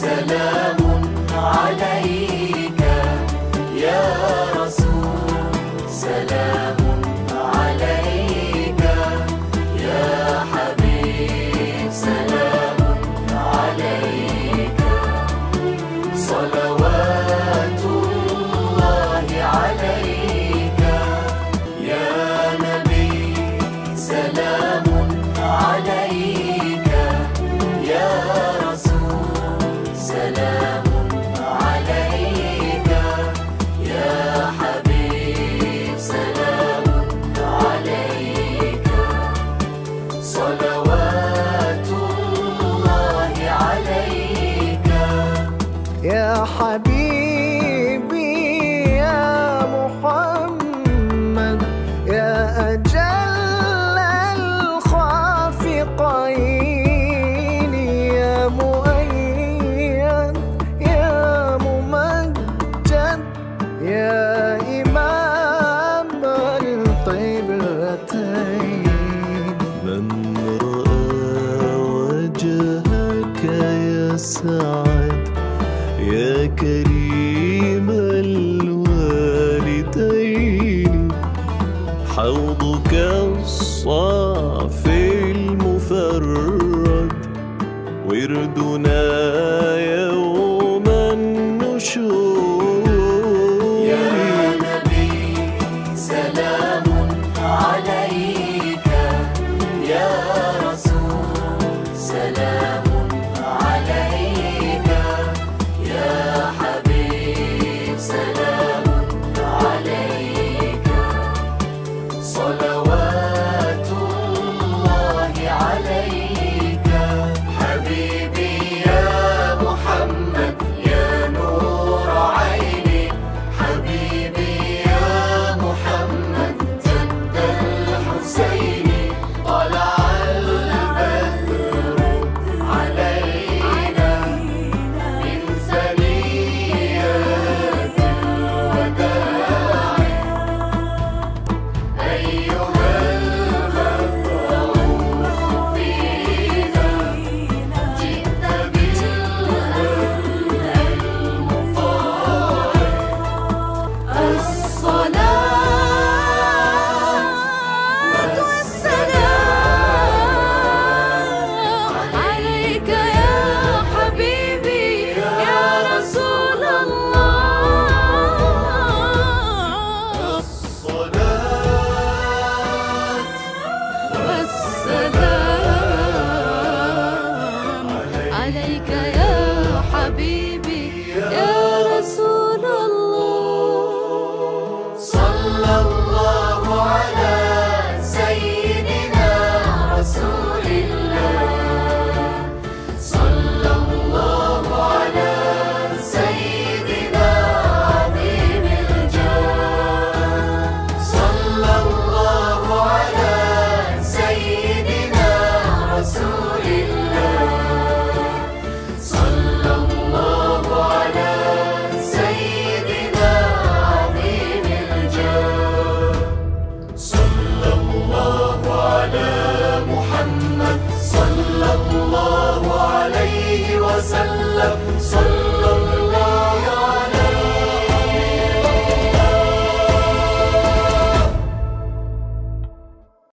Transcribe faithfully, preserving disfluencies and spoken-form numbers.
سلام عليك يا رسول، سلام عليك يا حبيب، سلام عليك، صلوات الله عليك يا نبي، سلام عليك يا رسول، سلام عليك يا حبيب، سلام عليك، صلوات الله عليك يا حبيبي يا محمد، يا أجل الخافقين، يا مؤيد يا ممجد، يا إمام القبلتين. من رأى وجهك يسعد، يا كريم الوالدين، حوضك الصافي المفرد، وردنا يوم النشور. يا نبي سلام عليك يا رسول، سلام عليك يا حبيب، سلام عليك، صلوات الله عليك حبيبي يا محمد، يا نور عيني، حبيبي يا محمد جد الحسين، طلع البدر علينا من ثنيات الوداع، أيها المبعوث فينا جئت بالأمر المطاع، الصلاة والسلام عليك يا حبيبي يا رسول الله، الصلاة والسلام عليك يا حبيبي يا رسول الله. صلى الله على سيدنا رسول الله، صلى الله على سيدنا عظيم الجاه، صلى الله على سيدنا رسول الله، صلى الله على سيدنا عظيم الجاه، صلى الله على محمد، صلى الله عليه وسلم،